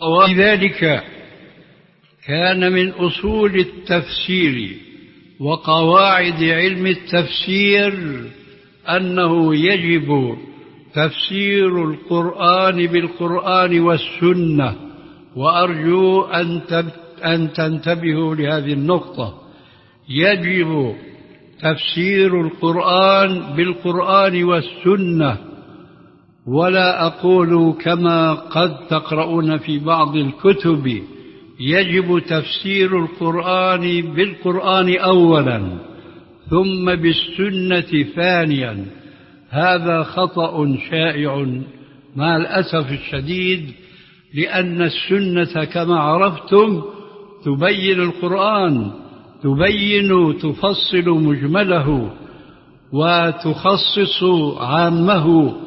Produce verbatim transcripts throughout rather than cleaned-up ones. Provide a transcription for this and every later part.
ولذلك كان من أصول التفسير وقواعد علم التفسير أنه يجب تفسير القرآن بالقرآن والسنة، وأرجو أن تنتبهوا لهذه النقطة. يجب تفسير القرآن بالقرآن والسنة، ولا أقول كما قد تقرؤون في بعض الكتب يجب تفسير القرآن بالقرآن أولا ثم بالسنة ثانيا. هذا خطأ شائع مع الأسف الشديد، لأن السنة كما عرفتم تبين القرآن، تبين تفصل مجمله وتخصص عامه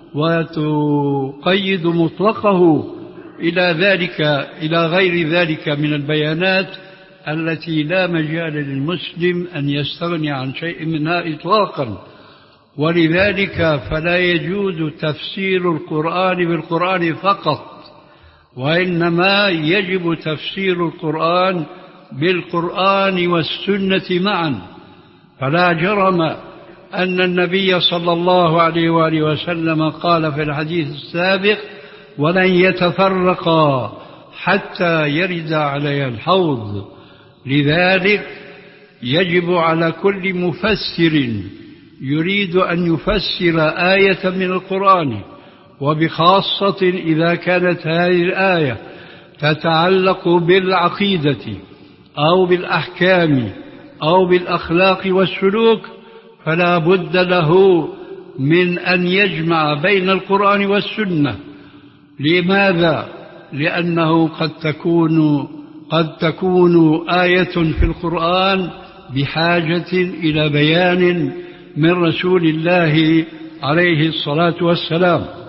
وتقيد مطلقه إلى ذلك إلى غير ذلك من البيانات التي لا مجال للمسلم أن يستغني عن شيء منها إطلاقا. ولذلك فلا يجوز تفسير القرآن بالقرآن فقط، وإنما يجب تفسير القرآن بالقرآن والسنة معا. فلا جرم أن النبي صلى الله عليه وآله وسلم قال في الحديث السابق: ولن يتفرقا حتى يرد علي الحوض. لذلك يجب على كل مفسر يريد أن يفسر آية من القرآن، وبخاصة إذا كانت هذه الآية تتعلق بالعقيدة أو بالأحكام أو بالأخلاق والسلوك، فلا بد له من أن يجمع بين القرآن والسنة. لماذا؟ لأنه قد تكون قد تكون آية في القرآن بحاجة إلى بيان من رسول الله عليه الصلاة والسلام.